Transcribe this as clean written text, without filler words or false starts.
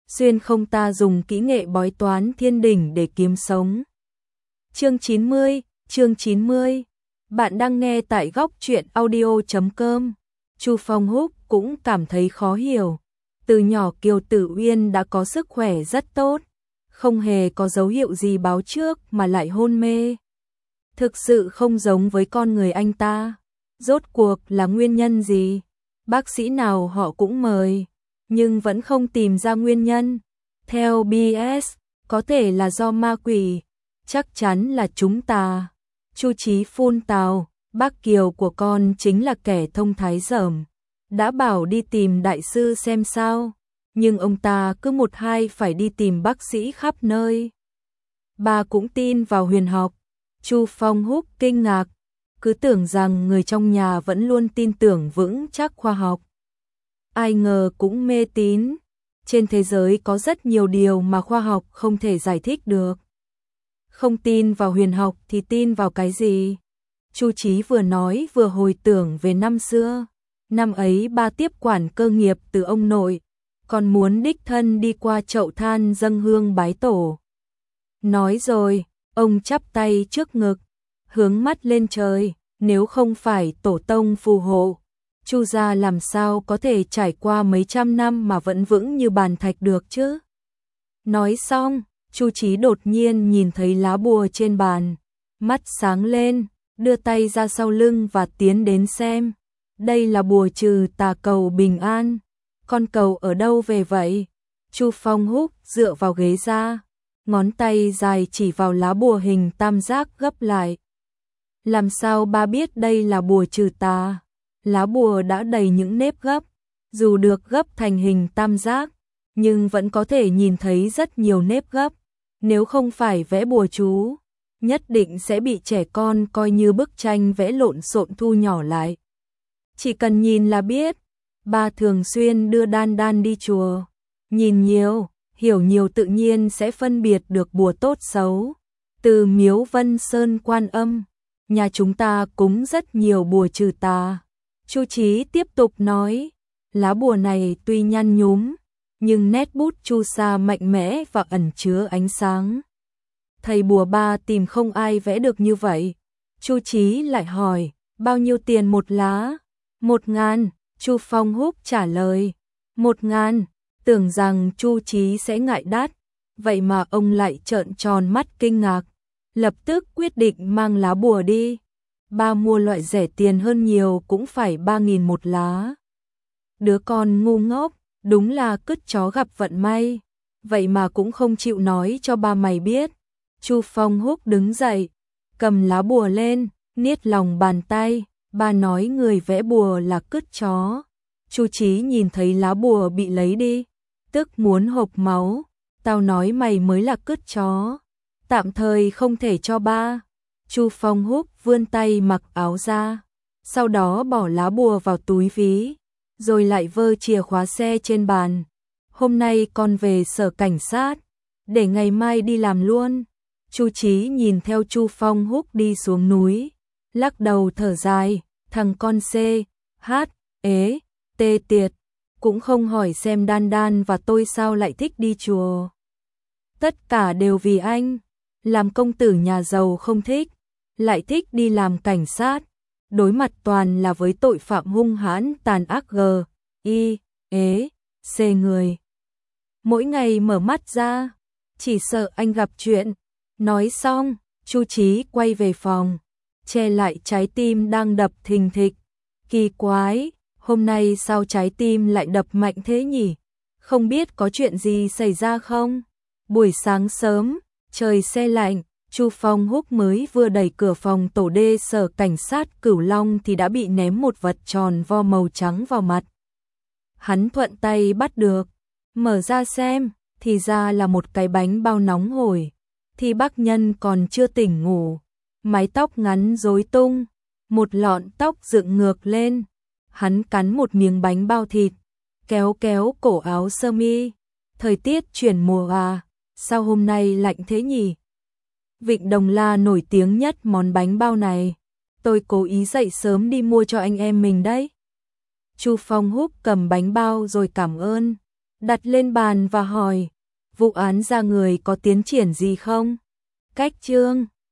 xuyên không ta dùng kỹ nghệ bói toán thiên đỉnh để kiếm sống. Chương 90. Bạn đang nghe tại góc truyện audio.com. Chu Phong Húc cũng cảm thấy khó hiểu. Từ nhỏ Kiều Tử Uyên đã có sức khỏe rất tốt, không hề có dấu hiệu gì báo trước mà lại hôn mê. Thực sự không giống với con người anh ta. Rốt cuộc là nguyên nhân gì? Bác sĩ nào họ cũng mời, nhưng vẫn không tìm ra nguyên nhân. Theo BS, có thể là do ma quỷ, chắc chắn là chúng ta. Chu Chí phun tào, bác Kiều của con chính là kẻ thông thái dởm, đã bảo đi tìm đại sư xem sao, nhưng ông ta cứ một hai phải đi tìm bác sĩ khắp nơi. Bà cũng tin vào huyền học. Chu Phong Húc kinh ngạc, cứ tưởng rằng người trong nhà vẫn luôn tin tưởng vững chắc khoa học. Ai ngờ cũng mê tín. Trên thế giới có rất nhiều điều mà khoa học không thể giải thích được. Không tin vào huyền học thì tin vào cái gì? Chu Chí vừa nói vừa hồi tưởng về năm xưa. Năm ấy ba tiếp quản cơ nghiệp từ ông nội, còn muốn đích thân đi qua chậu than dâng hương bái tổ. Nói rồi, ông chắp tay trước ngực, hướng mắt lên trời, nếu không phải tổ tông phù hộ, Chu gia làm sao có thể trải qua mấy trăm năm mà vẫn vững như bàn thạch được chứ? Nói xong, Chu Chí đột nhiên nhìn thấy lá bùa trên bàn, mắt sáng lên, đưa tay ra sau lưng và tiến đến xem. Đây là bùa trừ tà cầu bình an. Con cầu ở đâu về vậy? Chu Phong Húc dựa vào ghế ra, ngón tay dài chỉ vào lá bùa hình tam giác gấp lại. Làm sao ba biết đây là bùa trừ tà? Lá bùa đã đầy những nếp gấp, dù được gấp thành hình tam giác, nhưng vẫn có thể nhìn thấy rất nhiều nếp gấp. Nếu không phải vẽ bùa chú, nhất định sẽ bị trẻ con coi như bức tranh vẽ lộn xộn thu nhỏ lại. Chỉ cần nhìn là biết. Ba thường xuyên đưa Đan Đan đi chùa, nhìn nhiều, hiểu nhiều tự nhiên sẽ phân biệt được bùa tốt xấu. Từ miếu Vân Sơn Quan Âm, nhà chúng ta cúng rất nhiều bùa trừ tà. Chu Chí tiếp tục nói, lá bùa này tuy nhăn nhúm, nhưng nét bút chu sa mạnh mẽ và ẩn chứa ánh sáng. Thầy bùa ba tìm không ai vẽ được như vậy. Chu Chí lại hỏi, bao nhiêu tiền một lá? 1.000, Chu Phong Húc trả lời. 1.000, tưởng rằng Chu Chí sẽ ngại đắt, vậy mà ông lại trợn tròn mắt kinh ngạc, lập tức quyết định mang lá bùa đi. Ba mua loại rẻ tiền hơn nhiều cũng phải 3.000 một lá. Đứa con ngu ngốc, đúng là cứt chó gặp vận may, vậy mà cũng không chịu nói cho ba mày biết. Chu Phong Húc đứng dậy, cầm lá bùa lên, niết lòng bàn tay. Ba nói người vẽ bùa là cứt chó. Chu Chí nhìn thấy lá bùa bị lấy đi, tức muốn hộc máu. Tao nói mày mới là cứt chó, tạm thời không thể cho ba. Chu Phong Húc vươn tay mặc áo ra, sau đó bỏ lá bùa vào túi ví, rồi lại vơ chìa khóa xe trên bàn. Hôm nay con về sở cảnh sát, để ngày mai đi làm luôn. Chu Chí nhìn theo Chu Phong Húc đi xuống núi, lắc đầu thở dài, thằng con C, H, ế, tê tiệt, cũng không hỏi xem Đan Đan và tôi sao lại thích đi chùa. Tất cả đều vì anh, làm công tử nhà giàu không thích, lại thích đi làm cảnh sát, đối mặt toàn là với tội phạm hung hãn tàn ác G, I, ế, C người. Mỗi ngày mở mắt ra, chỉ sợ anh gặp chuyện. Nói xong, Chu Chí quay về phòng, che lại trái tim đang đập thình thịch. Kỳ quái, hôm nay sao trái tim lại đập mạnh thế nhỉ? Không biết có chuyện gì xảy ra không? Buổi sáng sớm, trời se lạnh, Chu Phong Húc mới vừa đẩy cửa phòng tổ D sở cảnh sát Cửu Long thì đã bị ném một vật tròn vo màu trắng vào mặt. Hắn thuận tay bắt được, mở ra xem, thì ra là một cái bánh bao nóng hổi. Thì bác Nhân còn chưa tỉnh ngủ, mái tóc ngắn rối tung, một lọn tóc dựng ngược lên. Hắn cắn một miếng bánh bao thịt, kéo kéo cổ áo sơ mi. Thời tiết chuyển mùa à, sao hôm nay lạnh thế nhỉ? Vịnh Đồng La nổi tiếng nhất món bánh bao này. Tôi cố ý dậy sớm đi mua cho anh em mình đấy. Chu Phong Húc cầm bánh bao rồi cảm ơn. đặt lên bàn và hỏi, vụ án ra người có tiến triển gì không? Cách chương